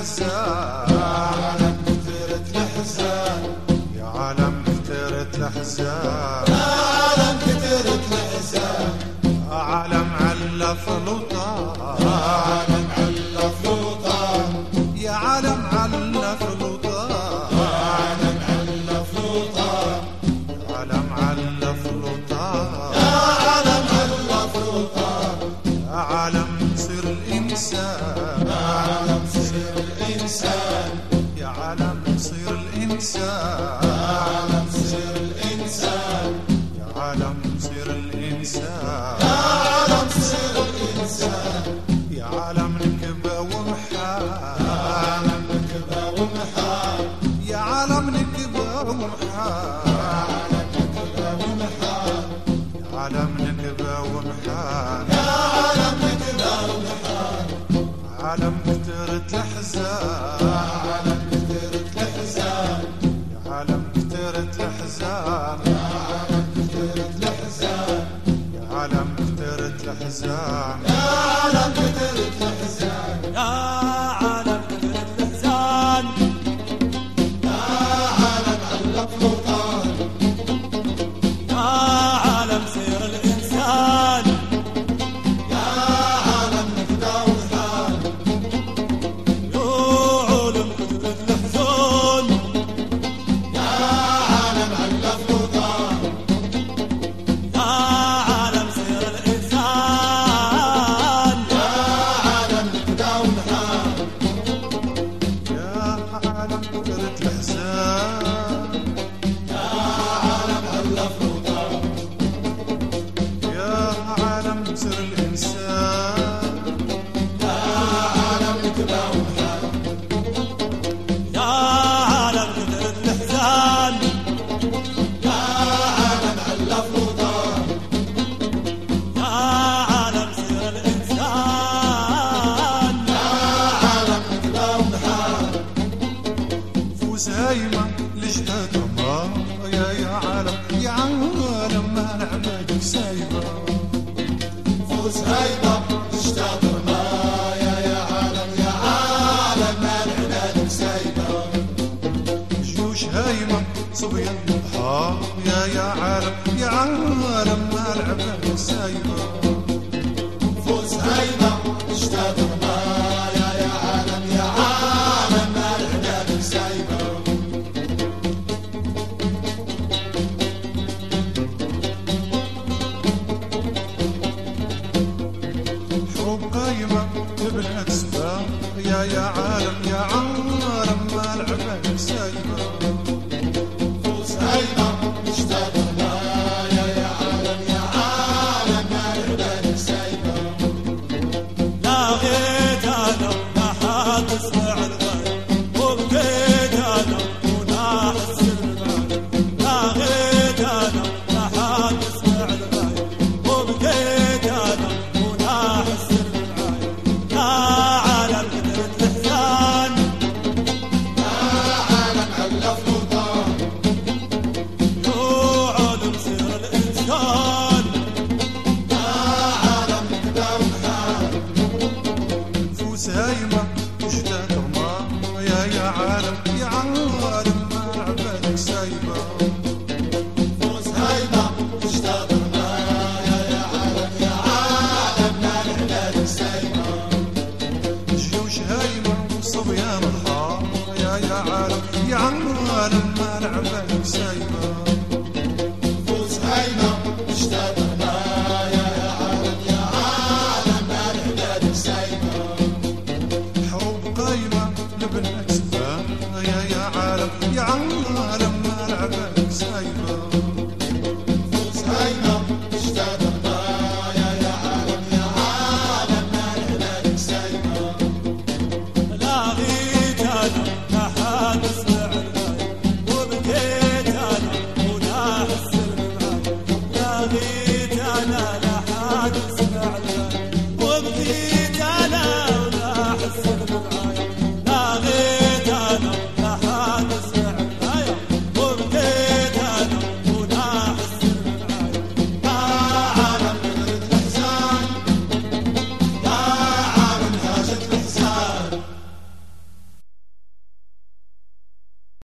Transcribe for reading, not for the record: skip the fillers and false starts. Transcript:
الأحزان، يا عالم كثرت الأحزان، يا عالم كثرت الأحزان، يا عالم كثرت الأحزان، يا عالم علف الوطن، يا عالم علف الوطن، يا عالم علف الوطن، يا عالم علف الوطن، يا عالم علف الوطن، يا عالم علف الوطن، يا عالم صير الإنسان، يا عالم صير الإنسان، يا عالم صير الإنسان، يا عالم صير الإنسان، يا عالم صير الإنسان، يا عالم صير الإنسان، يا عالم نكبة ومحال، يا عالم نكبة ومحال، يا عالم نكبة ومحال، يا عالم نكبة ومحال، يا عالم نكبة ومحال، يا عالم نكبة ومحال، عالم كثرت الأحزان، يا عالم كثرت الأحزان، يا عالم كثرت الأحزان، يا عالم كثرت الأحزان، يا عالم كثرت الأحزان، يا عالم كثرت الأحزان، يا عالم كثرت الأحزان، يا عالم علق الوطن، يا عالم سير الإنسان، يا عالم نكبة ومحال، يا عالم كثرت الأحزان، يا عالم علق الوطن، يا عالم سير الإنسان، يا عالم نكبة ومحال، يا عالم كثرت الأحزان، يا عالم علق الوطن، يا عالم صير الإنسان، يا عالم نكبة ومحال، يا عالم كثرت الأحزان، يا عالم علق الوطن، يا عالم سير الإنسان، يا عالم نكبة ومحال، فوس هايمة لجهة الله، يا عالم يا عالم ما نعمادك سايبة، فوز هيبة تشتاق رمايا، يا عالم يا عالم ما العناد سايبة، جيوش هايمة صبيان بحار، يا عالم يا عالم ما العباد سايبة، فوز هيبة تشتاق رمايا، يا عالم يا عالم ما العناد سايبة، حروب قايمة تبنى سباق، يا عالم يا عالم ما العباد سايبة، فوز هيبة تشتاق رمايا، يا عالم يا عالم ما العناد سايبة، لاغيت أنا ولا تسمع الغيب، وبقيت أنا وناحس المال، لاغيت أنا ولا تسمع الغيب، وبقيت أنا وناحس المال، يا عالم كثرت الإحسان، يا عالم علف الوطن، يا عالم سير الإنسان، يا عالم نكبة ومحال، فوس هايمة اشتاق الله، يا عالم يا عالم ما العباد سايبة، فوز هيبة تشتاق رمايا، يا عالم يا عالم ما العناد سايبة، جيوش هايمة صبيان الحار، يا عالم يا عالم ما العباد سايبة، فوز هيبة تشتاق رمايا، يا عالم يا عالم ما العناد سايبة، حروب قايمة لبنى سباق، يا عالم يا عالم ما العباد سايبة، فوز هيبة تشتاق رمايا، يا عالم يا عالم ما العناد سايبة، لاغيت أنا لا تسمع الغيب، وبقيت أنا وناحس المال، لاغيت أنا لا تسمع الغيب، وبقيت